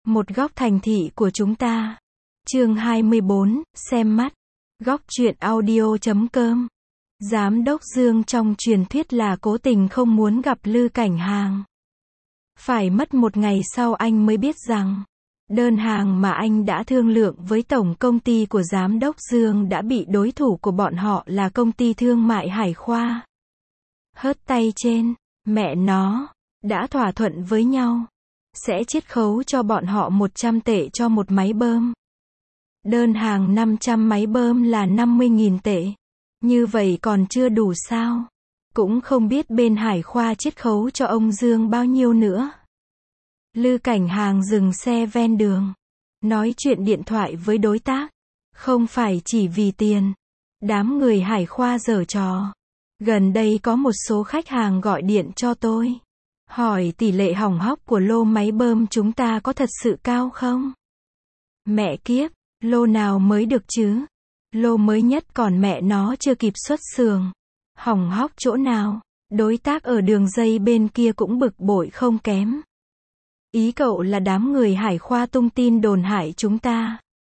Một góc thành thị của chúng ta. Chương 24, xem mắt. Góc truyện audio.com. Giám đốc Dương trong truyền thuyết là cố tình không muốn gặp Lư Cảnh Hàng. Phải mất một ngày sau anh mới biết rằng, đơn hàng mà anh đã thương lượng với tổng công ty của Giám đốc Dương đã bị đối thủ của bọn họ là công ty thương mại Hải Khoa hớt tay trên. Mẹ nó, đã thỏa thuận với nhau, sẽ chiết khấu cho bọn họ 100 tệ cho một máy bơm. Đơn hàng 500 máy bơm là 50.000 tệ. Như vậy còn chưa đủ sao? Cũng không biết bên Hải Khoa chiết khấu cho ông Dương bao nhiêu nữa. Lư Cảnh Hàng dừng xe ven đường, nói chuyện điện thoại với đối tác. Không phải chỉ vì tiền. Đám người Hải Khoa giở trò. Gần đây có một số khách hàng gọi điện cho tôi, hỏi tỷ lệ hỏng hóc của lô máy bơm chúng ta có thật sự cao không? Mẹ kiếp, lô nào mới được chứ? Lô mới nhất còn mẹ nó chưa kịp xuất xưởng. Hỏng hóc chỗ nào? Đối tác ở đường dây bên kia cũng bực bội không kém. Ý cậu là đám người Hải Khoa tung tin đồn hại chúng ta.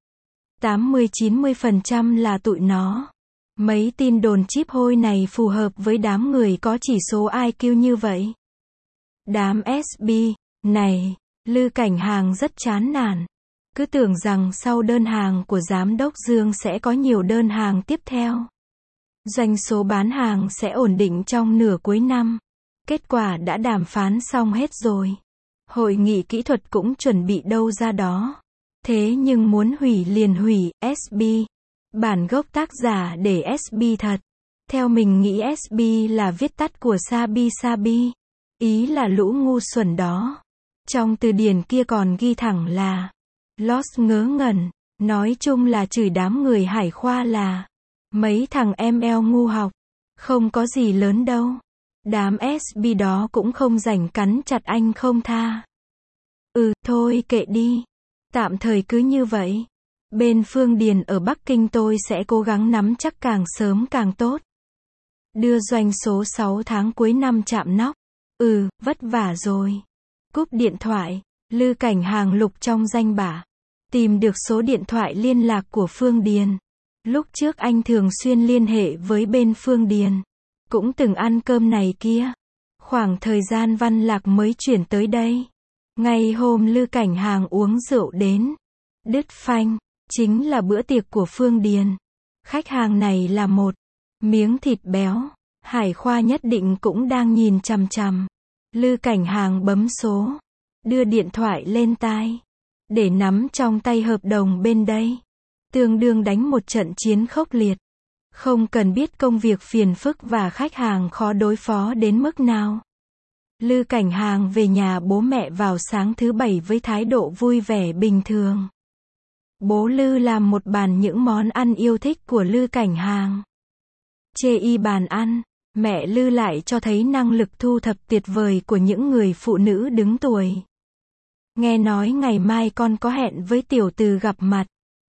80-90% là tụi nó. Mấy tin đồn chíp hôi này phù hợp với đám người có chỉ số IQ như vậy. Đám SB này, Lư Cảnh Hàng rất chán nản. Cứ tưởng rằng sau đơn hàng của Giám đốc Dương sẽ có nhiều đơn hàng tiếp theo. Doanh số bán hàng sẽ ổn định trong nửa cuối năm. Kết quả đã đàm phán xong hết rồi. Hội nghị kỹ thuật cũng chuẩn bị đâu ra đó. Thế nhưng muốn hủy liền hủy, SB. Bản gốc tác giả để SB thật. Theo mình nghĩ SB là viết tắt của Sabi Sabi. Ý là lũ ngu xuẩn đó. Trong từ điển kia còn ghi thẳng là Lost ngớ ngẩn. Nói chung là chửi đám người Hải Khoa là mấy thằng ML ngu học. Không có gì lớn đâu. Đám SB đó cũng không rảnh cắn chặt anh không tha. Thôi kệ đi. Tạm thời cứ như vậy. Bên Phương Điền ở Bắc Kinh tôi sẽ cố gắng nắm chắc càng sớm càng tốt. Đưa doanh số 6 tháng cuối năm chạm nóc. Vất vả rồi. Cúp điện thoại, Lư Cảnh Hàng lục trong danh bạ. Tìm được số điện thoại liên lạc của Phương Điền. Lúc trước anh thường xuyên liên hệ với bên Phương Điền. Cũng từng ăn cơm này kia. Khoảng thời gian Văn Lạc mới chuyển tới đây. Ngày hôm Lư Cảnh Hàng uống rượu đến đứt phanh. Chính là bữa tiệc của Phương Điền. Khách hàng này là một miếng thịt béo. Hải Khoa nhất định cũng đang nhìn chằm chằm. Lư Cảnh Hàng bấm số. Đưa điện thoại lên tai. Để nắm trong tay hợp đồng bên đây. Tương đương đánh một trận chiến khốc liệt. Không cần biết công việc phiền phức và khách hàng khó đối phó đến mức nào. Lư Cảnh Hàng về nhà bố mẹ vào sáng thứ Bảy với thái độ vui vẻ bình thường. Bố Lư làm một bàn những món ăn yêu thích của Lư Cảnh Hàng. Chê y bàn ăn, mẹ Lư lại cho thấy năng lực thu thập tuyệt vời của những người phụ nữ đứng tuổi. Nghe nói ngày mai con có hẹn với tiểu từ gặp mặt.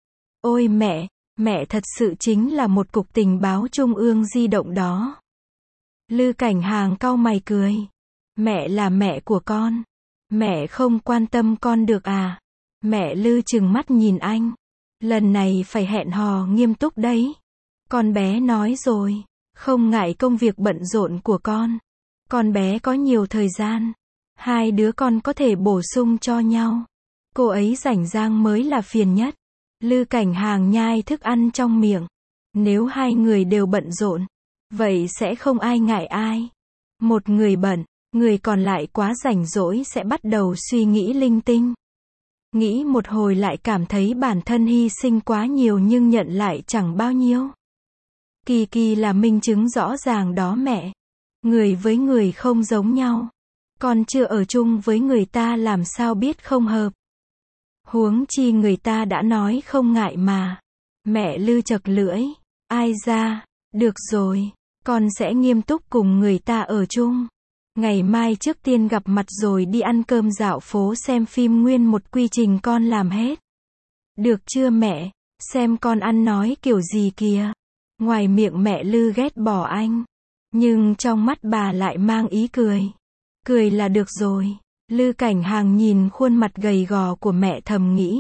Ôi mẹ thật sự chính là một cục tình báo trung ương di động đó. Lư Cảnh Hàng cau mày cười. Mẹ là mẹ của con. Mẹ không quan tâm con được à? Mẹ Lư trừng mắt nhìn anh. Lần này phải hẹn hò nghiêm túc đấy. Con bé nói rồi, không ngại công việc bận rộn của con. Con bé có nhiều thời gian. Hai đứa con có thể bổ sung cho nhau. Cô ấy rảnh rang mới là phiền nhất. Lư Cảnh Hàng nhai thức ăn trong miệng. Nếu hai người đều bận rộn, vậy sẽ không ai ngại ai. Một người bận, người còn lại quá rảnh rỗi sẽ bắt đầu suy nghĩ linh tinh. Nghĩ một hồi lại cảm thấy bản thân hy sinh quá nhiều nhưng nhận lại chẳng bao nhiêu. Kỳ là minh chứng rõ ràng đó mẹ. Người với người không giống nhau. Con chưa ở chung với người ta làm sao biết không hợp. Huống chi người ta đã nói không ngại mà. Mẹ Lư chật lưỡi. Ai ra, được rồi, con sẽ nghiêm túc cùng người ta ở chung. Ngày mai trước tiên gặp mặt rồi đi ăn cơm dạo phố xem phim nguyên một quy trình con làm hết. Được chưa mẹ? Xem con ăn nói kiểu gì kìa. Ngoài miệng mẹ Lư ghét bỏ anh. Nhưng trong mắt bà lại mang ý cười. Cười là được rồi. Lư Cảnh Hàng nhìn khuôn mặt gầy gò của mẹ thầm nghĩ.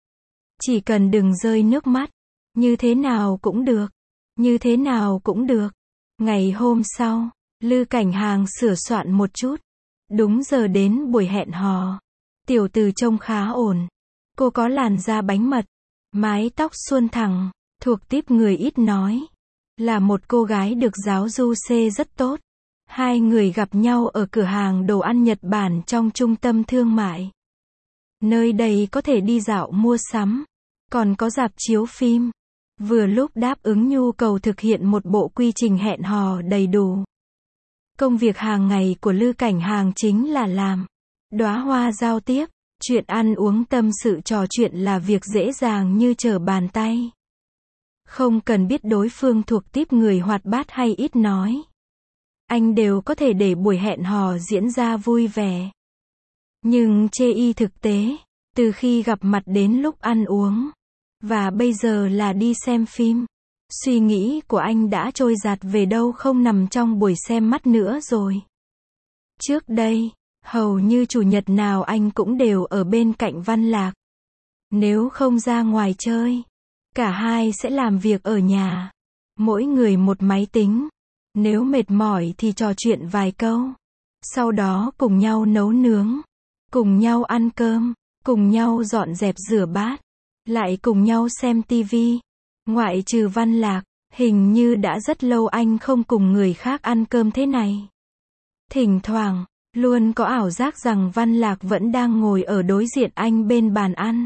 Chỉ cần đừng rơi nước mắt. Như thế nào cũng được. Như thế nào cũng được. Ngày hôm sau, Lư Cảnh Hàng sửa soạn một chút. Đúng giờ đến buổi hẹn hò. Tiểu Từ trông khá ổn. Cô có làn da bánh mật, mái tóc suôn thẳng, thuộc típ người ít nói. Là một cô gái được giáo du xê rất tốt. Hai người gặp nhau ở cửa hàng đồ ăn Nhật Bản trong trung tâm thương mại. Nơi đây có thể đi dạo mua sắm, còn có rạp chiếu phim. Vừa lúc đáp ứng nhu cầu thực hiện một bộ quy trình hẹn hò đầy đủ. Công việc hàng ngày của Lư Cảnh Hàng chính là làm đóa hoa giao tiếp. Chuyện ăn uống tâm sự trò chuyện là việc dễ dàng như trở bàn tay. Không cần biết đối phương thuộc típ người hoạt bát hay ít nói. Anh đều có thể để buổi hẹn hò diễn ra vui vẻ. Nhưng chê y thực tế, từ khi gặp mặt đến lúc ăn uống, và bây giờ là đi xem phim, suy nghĩ của anh đã trôi dạt về đâu không nằm trong buổi xem mắt nữa rồi. Trước đây, hầu như chủ nhật nào anh cũng đều ở bên cạnh Văn Lạc. Nếu không ra ngoài chơi, cả hai sẽ làm việc ở nhà. Mỗi người một máy tính. Nếu mệt mỏi thì trò chuyện vài câu. Sau đó cùng nhau nấu nướng. Cùng nhau ăn cơm. Cùng nhau dọn dẹp rửa bát. Lại cùng nhau xem tivi. Ngoại trừ Văn Lạc, hình như đã rất lâu anh không cùng người khác ăn cơm thế này. Thỉnh thoảng, luôn có ảo giác rằng Văn Lạc vẫn đang ngồi ở đối diện anh bên bàn ăn.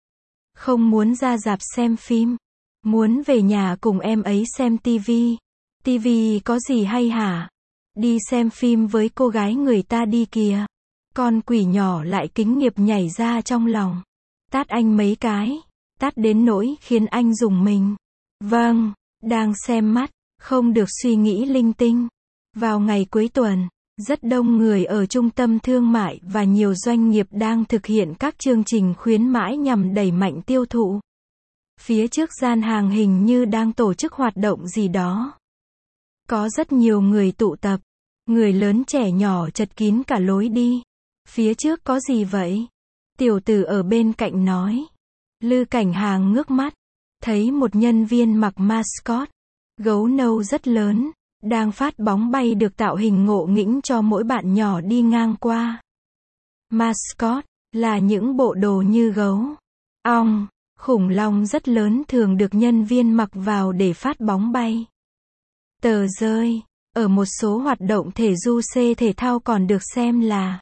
Không muốn ra rạp xem phim. Muốn về nhà cùng em ấy xem tivi. Tivi có gì hay hả? Đi xem phim với cô gái người ta đi kìa. Con quỷ nhỏ lại kính nghiệp nhảy ra trong lòng. Tát anh mấy cái. Tát đến nỗi khiến anh rùng mình. Vâng, đang xem mắt, không được suy nghĩ linh tinh. Vào ngày cuối tuần, rất đông người ở trung tâm thương mại và nhiều doanh nghiệp đang thực hiện các chương trình khuyến mãi nhằm đẩy mạnh tiêu thụ. Phía trước gian hàng hình như đang tổ chức hoạt động gì đó. Có rất nhiều người tụ tập. Người lớn trẻ nhỏ chật kín cả lối đi. Phía trước có gì vậy? Tiểu Tử ở bên cạnh nói. Lư Cảnh Hàng ngước mắt. Thấy một nhân viên mặc mascot. Gấu nâu rất lớn. Đang phát bóng bay được tạo hình ngộ nghĩnh cho mỗi bạn nhỏ đi ngang qua. Mascot là những bộ đồ như gấu, ong, khủng long rất lớn thường được nhân viên mặc vào để phát bóng bay. Tờ rơi, ở một số hoạt động thể du thể thao còn được xem là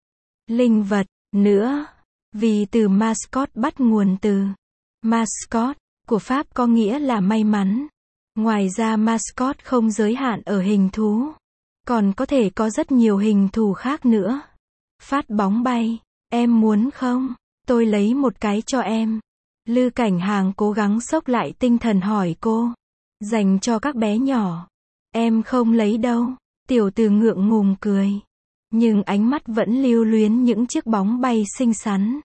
linh vật nữa, vì từ mascot bắt nguồn từ mascot của Pháp có nghĩa là may mắn. Ngoài ra mascot không giới hạn ở hình thú, còn có thể có rất nhiều hình thù khác nữa. Phát bóng bay, em muốn không? Tôi lấy một cái cho em. Lư Cảnh Hàng cố gắng xốc lại tinh thần hỏi cô. Dành cho các bé nhỏ. Em không lấy đâu. Tiểu Từ ngượng ngùng cười. Nhưng ánh mắt vẫn lưu luyến những chiếc bóng bay xinh xắn.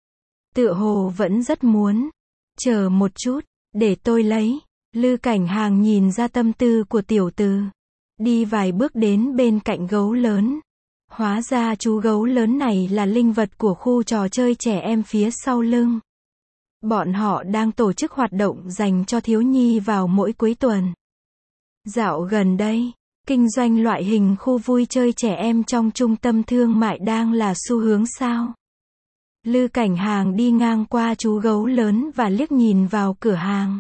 Tựa hồ vẫn rất muốn. Chờ một chút, để tôi lấy. Lư Cảnh Hàng nhìn ra tâm tư của Tiểu Từ. Đi vài bước đến bên cạnh gấu lớn. Hóa ra chú gấu lớn này là linh vật của khu trò chơi trẻ em phía sau lưng. Bọn họ đang tổ chức hoạt động dành cho thiếu nhi vào mỗi cuối tuần. Dạo gần đây, kinh doanh loại hình khu vui chơi trẻ em trong trung tâm thương mại đang là xu hướng sao? Lư Cảnh Hàng đi ngang qua chú gấu lớn và liếc nhìn vào cửa hàng.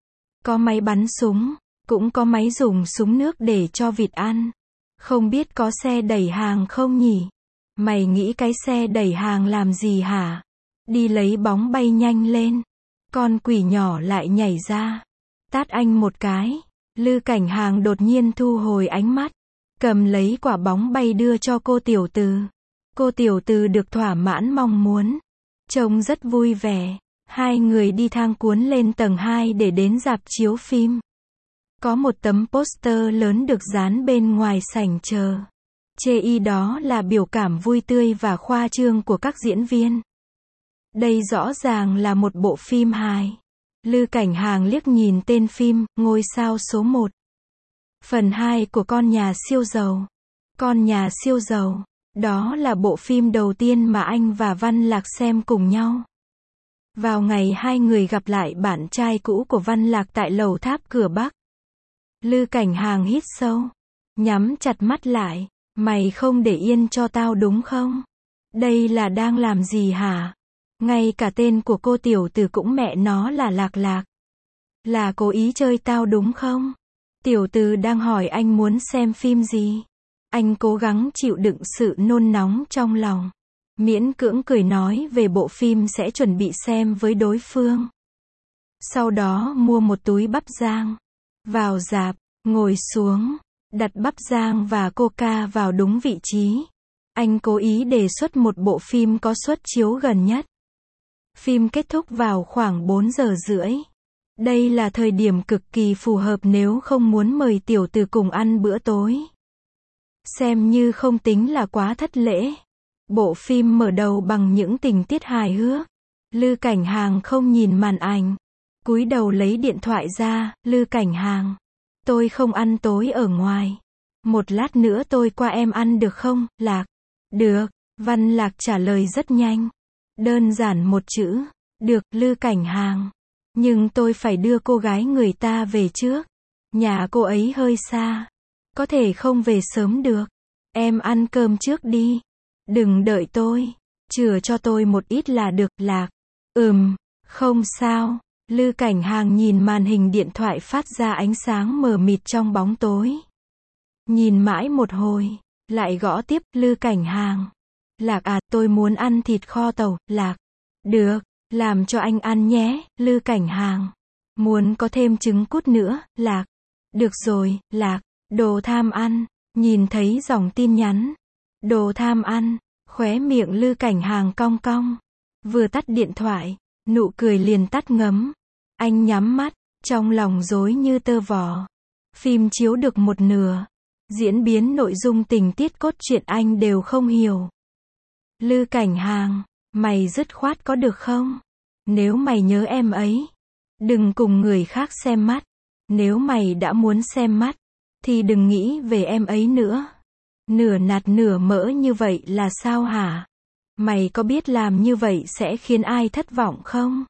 Có máy bắn súng, cũng có máy dùng súng nước để cho vịt ăn. Không biết có xe đẩy hàng không nhỉ? Mày nghĩ cái xe đẩy hàng làm gì hả? Đi lấy bóng bay nhanh lên. Con quỷ nhỏ lại nhảy ra. Tát anh một cái. Lư Cảnh Hàng đột nhiên thu hồi ánh mắt. Cầm lấy quả bóng bay đưa cho cô Tiểu Từ. Cô Tiểu Từ được thỏa mãn mong muốn. Trông rất vui vẻ. Hai người đi thang cuốn lên tầng 2 để đến rạp chiếu phim. Có một tấm poster lớn được dán bên ngoài sảnh chờ. Chê y đó là biểu cảm vui tươi và khoa trương của các diễn viên. Đây rõ ràng là một bộ phim hài. Lư Cảnh Hàng liếc nhìn tên phim, Ngôi sao số 1. Phần 2 của Con nhà siêu giàu. Con nhà siêu giàu Đó là bộ phim đầu tiên mà anh và Văn Lạc xem cùng nhau. Vào ngày hai người gặp lại bạn trai cũ của Văn Lạc tại lầu tháp cửa Bắc. Lư Cảnh Hàng hít sâu, nhắm chặt mắt lại. Mày không để yên cho tao đúng không? Đây là đang làm gì hả? Ngay cả tên của cô tiểu tử cũng mẹ nó là Lạc Lạc. Là cố ý chơi tao đúng không? Tiểu tử đang hỏi anh muốn xem phim gì? Anh cố gắng chịu đựng sự nôn nóng trong lòng. Miễn cưỡng cười nói về bộ phim sẽ chuẩn bị xem với đối phương. Sau đó mua một túi bắp rang. Vào rạp, ngồi xuống, đặt bắp rang và coca vào đúng vị trí. Anh cố ý đề xuất một bộ phim có suất chiếu gần nhất. Phim kết thúc vào khoảng 4 giờ rưỡi. Đây là thời điểm cực kỳ phù hợp nếu không muốn mời tiểu tử cùng ăn bữa tối. Xem như không tính là quá thất lễ. Bộ phim mở đầu bằng những tình tiết hài hước. Lư Cảnh Hàng không nhìn màn ảnh. Cúi đầu lấy điện thoại ra, Lư Cảnh Hàng. Tôi không ăn tối ở ngoài. Một lát nữa tôi qua em ăn được không, Lạc? Được, Văn Lạc trả lời rất nhanh. Đơn giản một chữ. Được, Lư Cảnh Hàng. Nhưng tôi phải đưa cô gái người ta về trước. Nhà cô ấy hơi xa. Có thể không về sớm được. Em ăn cơm trước đi. Đừng đợi tôi. Chừa cho tôi một ít là được, Lạc. Không sao. Lư Cảnh Hàng nhìn màn hình điện thoại phát ra ánh sáng mờ mịt trong bóng tối. Nhìn mãi một hồi, lại gõ tiếp, Lư Cảnh Hàng. Lạc à, tôi muốn ăn thịt kho tàu, Lạc. Được, làm cho anh ăn nhé, Lư Cảnh Hàng. Muốn có thêm trứng cút nữa, Lạc. Được rồi, Lạc. Đồ tham ăn. Nhìn thấy dòng tin nhắn. Đồ tham ăn. Khóe miệng Lư Cảnh Hàng cong cong. Vừa tắt điện thoại, nụ cười liền tắt ngấm. Anh nhắm mắt, trong lòng rối như tơ vò. Phim chiếu được một nửa. Diễn biến nội dung tình tiết cốt truyện anh đều không hiểu. Lư Cảnh Hàng, mày dứt khoát có được không? Nếu mày nhớ em ấy, đừng cùng người khác xem mắt. Nếu mày đã muốn xem mắt, thì đừng nghĩ về em ấy nữa. Nửa nạt nửa mỡ như vậy là sao hả? Mày có biết làm như vậy sẽ khiến ai thất vọng không?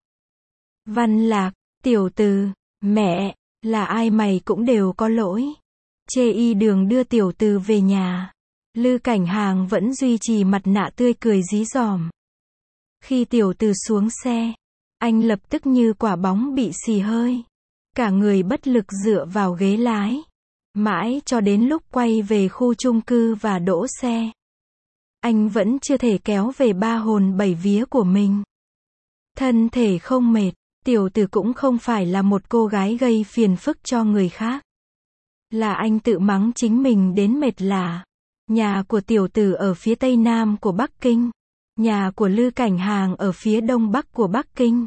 Văn Lạc, tiểu tử, mẹ, là ai mày cũng đều có lỗi. Chê y đường đưa tiểu tử về nhà. Lư Cảnh Hàng vẫn duy trì mặt nạ tươi cười dí dỏm. Khi tiểu tử xuống xe, anh lập tức như quả bóng bị xì hơi. Cả người bất lực dựa vào ghế lái. Mãi cho đến lúc quay về khu chung cư và đỗ xe. Anh vẫn chưa thể kéo về ba hồn bảy vía của mình. Thân thể không mệt, tiểu tử cũng không phải là một cô gái gây phiền phức cho người khác. Là anh tự mắng chính mình đến mệt lả. Nhà của tiểu tử ở phía tây nam của Bắc Kinh. Nhà của Lư Cảnh Hàng ở phía đông bắc của Bắc Kinh.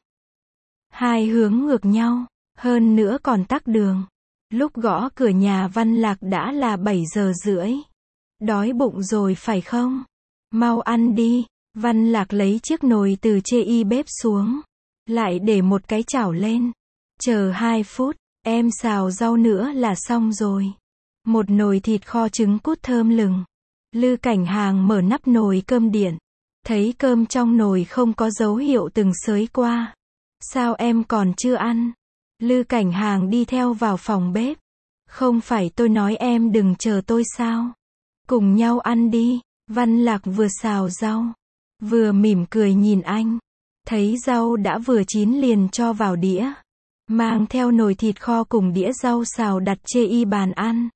Hai hướng ngược nhau, hơn nữa còn tắc đường. Lúc gõ cửa nhà Văn Lạc đã là 7 giờ rưỡi. Đói bụng rồi phải không? Mau ăn đi. Văn Lạc lấy chiếc nồi từ chê y bếp xuống. Lại để một cái chảo lên. Chờ 2 phút, em xào rau nữa là xong rồi. Một nồi thịt kho trứng cút thơm lừng. Lư Cảnh Hàng mở nắp nồi cơm điện. Thấy cơm trong nồi không có dấu hiệu từng xới qua. Sao em còn chưa ăn? Lư Cảnh Hàng đi theo vào phòng bếp. Không phải tôi nói em đừng chờ tôi sao? Cùng nhau ăn đi. Văn Lạc vừa xào rau, vừa mỉm cười nhìn anh. Thấy rau đã vừa chín liền cho vào đĩa. Mang theo nồi thịt kho cùng đĩa rau xào đặt chê y bàn ăn.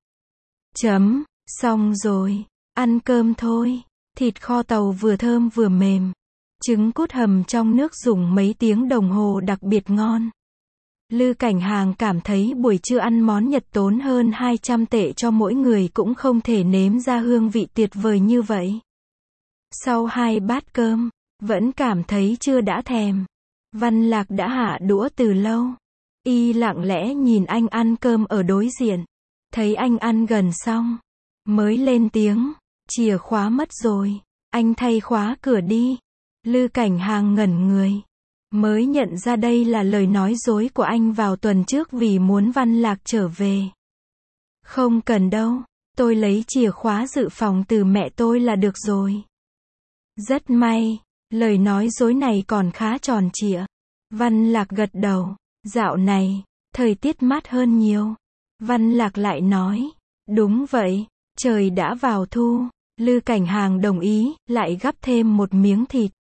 Xong rồi. Ăn cơm thôi. Thịt kho tàu vừa thơm vừa mềm. Trứng cút hầm trong nước dùng mấy tiếng đồng hồ đặc biệt ngon. Lư Cảnh Hàng cảm thấy buổi trưa ăn món Nhật tốn hơn 200 tệ cho mỗi người cũng không thể nếm ra hương vị tuyệt vời như vậy. Sau 2 bát cơm, vẫn cảm thấy chưa đã thèm. Văn Lạc đã hạ đũa từ lâu. Y lặng lẽ nhìn anh ăn cơm ở đối diện. Thấy anh ăn gần xong, mới lên tiếng. Chìa khóa mất rồi. Anh thay khóa cửa đi. Lư Cảnh Hàng ngẩn người. Mới nhận ra đây là lời nói dối của anh vào tuần trước vì muốn Văn Lạc trở về. Không cần đâu. Tôi lấy chìa khóa dự phòng từ mẹ tôi là được rồi. Rất may, lời nói dối này còn khá tròn trịa. Văn Lạc gật đầu. Dạo này, thời tiết mát hơn nhiều. Văn Lạc lại nói. Đúng vậy, trời đã vào thu. Lư Cảnh Hàng đồng ý, lại gắp thêm một miếng thịt.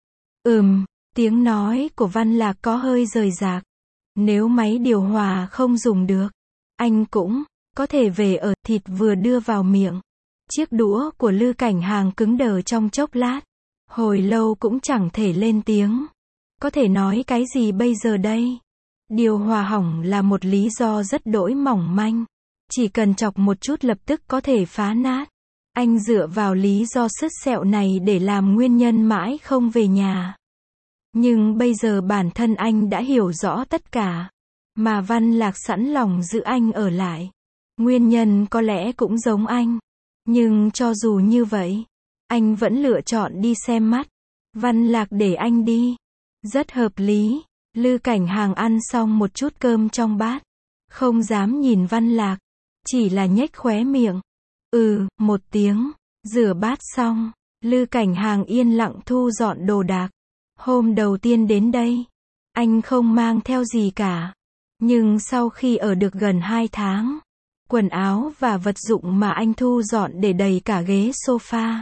Tiếng nói của Văn Lạc có hơi rời rạc. Nếu máy điều hòa không dùng được, anh cũng có thể về ở. Thịt vừa đưa vào miệng, chiếc đũa của Lư Cảnh Hàng cứng đờ trong chốc lát. Hồi lâu cũng chẳng thể lên tiếng. Có thể nói cái gì bây giờ đây? Điều hòa hỏng là một lý do rất đỗi mỏng manh. Chỉ cần chọc một chút lập tức có thể phá nát. Anh dựa vào lý do sứt sẹo này để làm nguyên nhân mãi không về nhà. Nhưng bây giờ bản thân anh đã hiểu rõ tất cả. Mà Văn Lạc sẵn lòng giữ anh ở lại. Nguyên nhân có lẽ cũng giống anh. Nhưng cho dù như vậy, anh vẫn lựa chọn đi xem mắt. Văn Lạc để anh đi. Rất hợp lý. Lư Cảnh Hàng ăn xong một chút cơm trong bát. Không dám nhìn Văn Lạc. Chỉ là nhếch khóe miệng. Một tiếng. Rửa bát xong. Lư Cảnh Hàng yên lặng thu dọn đồ đạc. Hôm đầu tiên đến đây, anh không mang theo gì cả. Nhưng sau khi ở được gần 2 tháng, quần áo và vật dụng mà anh thu dọn để đầy cả ghế sofa.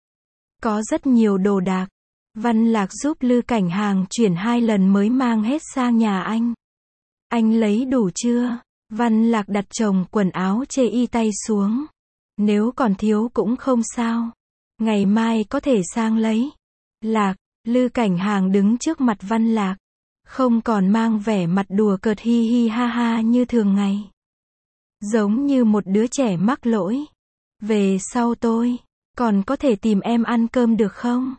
Có rất nhiều đồ đạc. Văn Lạc giúp Lư Cảnh Hàng chuyển 2 lần mới mang hết sang nhà anh. Anh lấy đủ chưa? Văn Lạc đặt chồng quần áo chê y tay xuống. Nếu còn thiếu cũng không sao. Ngày mai có thể sang lấy. Lạc, Lư Cảnh Hàng đứng trước mặt Văn Lạc. Không còn mang vẻ mặt đùa cợt hi hi ha ha như thường ngày. Giống như một đứa trẻ mắc lỗi. Về sau tôi còn có thể tìm em ăn cơm được không?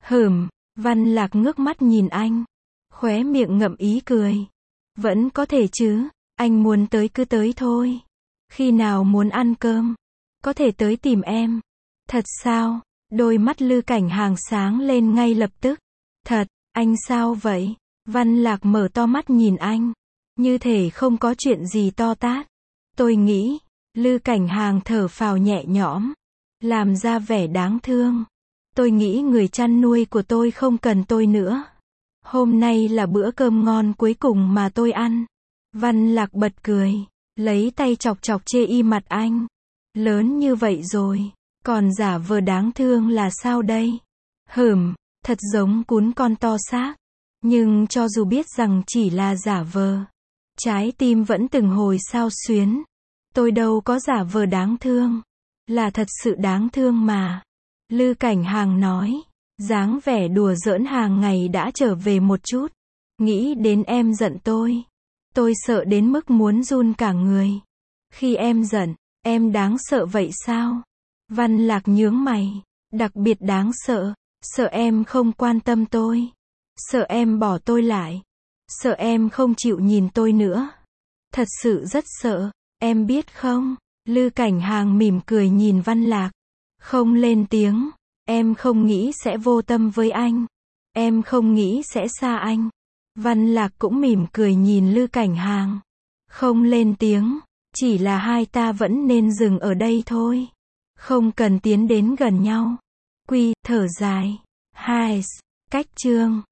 Văn Lạc ngước mắt nhìn anh. Khóe miệng ngậm ý cười. Vẫn có thể chứ, anh muốn tới cứ tới thôi. Khi nào muốn ăn cơm, có thể tới tìm em. Thật sao? Đôi mắt Lư Cảnh Hàng sáng lên ngay lập tức. Thật, anh sao vậy? Văn Lạc mở to mắt nhìn anh. Như thể không có chuyện gì to tát. Tôi nghĩ, Lư Cảnh Hàng thở phào nhẹ nhõm. Làm ra vẻ đáng thương. Tôi nghĩ người chăn nuôi của tôi không cần tôi nữa. Hôm nay là bữa cơm ngon cuối cùng mà tôi ăn. Văn Lạc bật cười. Lấy tay chọc chọc chê y mặt anh. Lớn như vậy rồi. Còn giả vờ đáng thương là sao đây? Thật giống cún con to xác. Nhưng cho dù biết rằng chỉ là giả vờ, trái tim vẫn từng hồi xao xuyến. Tôi đâu có giả vờ đáng thương. Là thật sự đáng thương mà. Lư Cảnh Hàng nói. Dáng vẻ đùa giỡn hàng ngày đã trở về một chút. Nghĩ đến em giận tôi. Tôi sợ đến mức muốn run cả người. Khi em giận, em đáng sợ vậy sao? Văn Lạc nhướng mày. Đặc biệt đáng sợ. Sợ em không quan tâm tôi. Sợ em bỏ tôi lại. Sợ em không chịu nhìn tôi nữa. Thật sự rất sợ. Em biết không? Lư Cảnh Hàng mỉm cười nhìn Văn Lạc. Không lên tiếng. Em không nghĩ sẽ vô tâm với anh. Em không nghĩ sẽ xa anh. Văn Lạc cũng mỉm cười nhìn Lư Cảnh Hàng. Không lên tiếng. Chỉ là hai ta vẫn nên dừng ở đây thôi. Không cần tiến đến gần nhau. Thở dài. Cách chương.